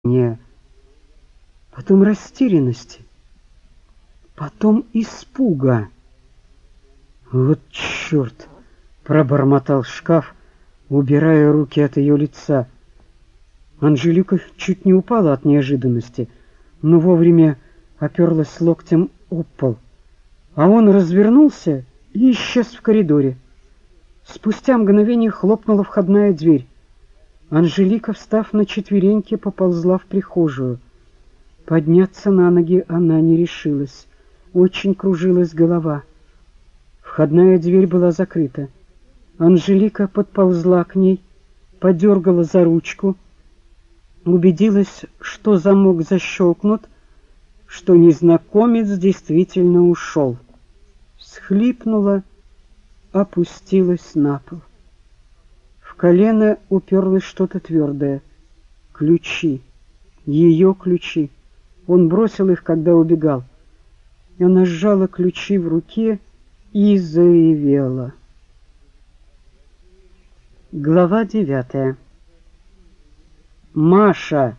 потом растерянности, потом испуга. «Вот черт!» — пробормотал шкаф, убирая руки от ее лица. Анжелика чуть не упала от неожиданности, но вовремя оперлась локтем об пол. А он развернулся и исчез в коридоре. Спустя мгновение хлопнула входная дверь. Анжелика, встав на четвереньки, поползла в прихожую. Подняться на ноги она не решилась. Очень кружилась голова. Входная дверь была закрыта. Анжелика подползла к ней, подергала за ручку, убедилась, что замок защелкнут, что незнакомец действительно ушел. Всхлипнула, опустилась на пол. В колено уперлось что-то твердое. Ключи. Ее ключи. Он бросил их, когда убегал. Она сжала ключи в руке и заревела. Глава 9. «Маша!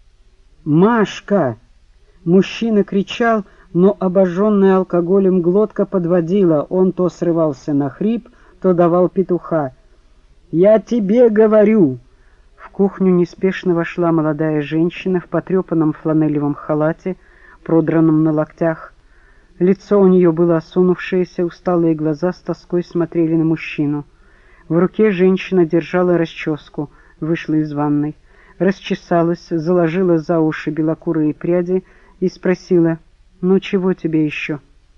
Машка!» Мужчина кричал, но обожженная алкоголем глотка подводила. Он то срывался на хрип, то давал петуха. «Я тебе говорю!» В кухню неспешно вошла молодая женщина в потрепанном фланелевом халате, продранном на локтях. Лицо у нее было осунувшееся, усталые глаза с тоской смотрели на мужчину. В руке женщина держала расческу, вышла из ванной, расчесалась, заложила за уши белокурые пряди и спросила: «Ну чего тебе еще?»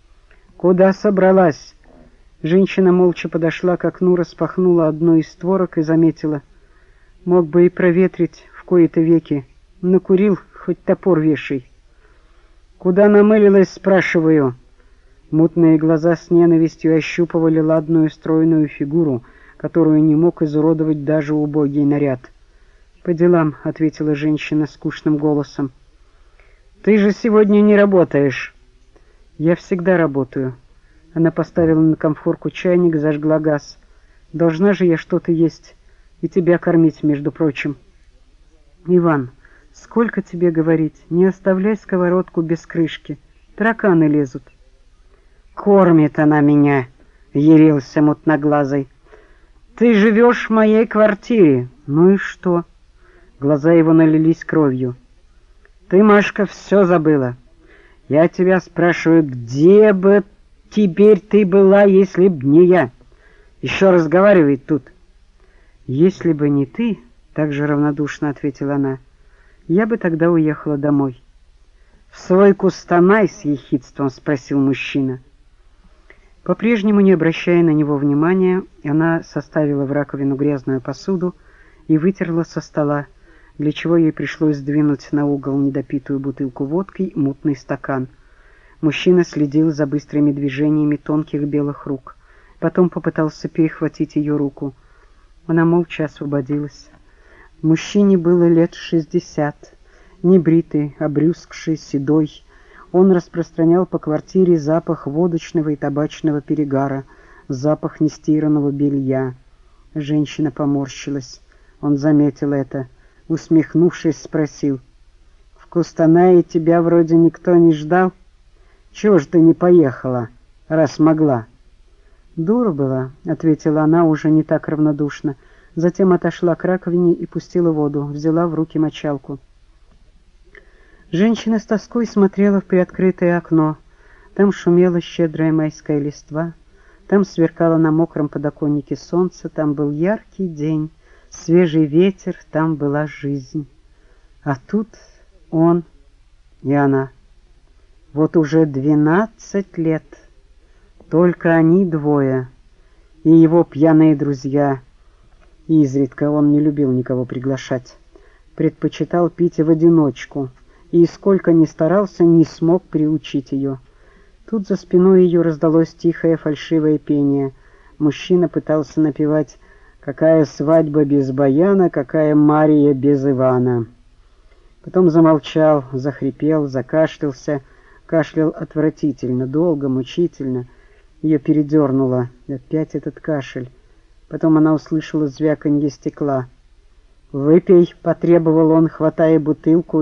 «Куда собралась?» Женщина молча подошла к окну, распахнула одну из створок и заметила: «Мог бы и проветрить в кои-то веки. Накурил, хоть топор вешай». «Куда намылилась, спрашиваю?» Мутные глаза с ненавистью ощупывали ладную стройную фигуру, которую не мог изуродовать даже убогий наряд. «По делам», — ответила женщина скучным голосом. «Ты же сегодня не работаешь». «Я всегда работаю». Она поставила на конфорку чайник, зажгла газ. «Должна же я что-то есть и тебя кормить, между прочим». «Иван, сколько тебе говорить, не оставляй сковородку без крышки, тараканы лезут». «Кормит она меня», — ярился мутноглазый. «Ты живешь в моей квартире». «Ну и что?» Глаза его налились кровью. «Ты, Машка, все забыла. Я тебя спрашиваю, где бы теперь ты была, если б не я? Еще разговаривает тут». «Если бы не ты, — так же равнодушно ответила она, — я бы тогда уехала домой». «В свой Кустанай?» — с ехидством спросил мужчина. По-прежнему, не обращая на него внимания, она составила в раковину грязную посуду и вытерла со стола, для чего ей пришлось сдвинуть на угол недопитую бутылку водки и мутный стакан. Мужчина следил за быстрыми движениями тонких белых рук. Потом попытался перехватить ее руку. Она молча освободилась. Мужчине было лет 60, небритый, обрюзгший, седой. Он распространял по квартире запах водочного и табачного перегара, запах нестиранного белья. Женщина поморщилась. Он заметил это. Усмехнувшись, спросил: «В Кустанае тебя вроде никто не ждал? Чего ж ты не поехала, раз могла?» «Дура была», — ответила она уже не так равнодушно. Затем отошла к раковине и пустила воду, взяла в руки мочалку. Женщина с тоской смотрела в приоткрытое окно. Там шумела щедрая майская листва, там сверкало на мокром подоконнике солнце, там был яркий день, свежий ветер, там была жизнь. А тут он и она. Вот уже 12 лет. Только они двое. И его пьяные друзья. Изредка он не любил никого приглашать. Предпочитал пить в одиночку. И сколько ни старался, не смог приучить ее. Тут за спиной ее раздалось тихое фальшивое пение. Мужчина пытался напевать: «Какая свадьба без баяна, какая Мария без Ивана». Потом замолчал, захрипел, закашлялся. Кашлял отвратительно, долго, мучительно. Ее передернуло. Опять этот кашель. Потом она услышала звяканье стекла. «Выпей», — потребовал он, хватая бутылку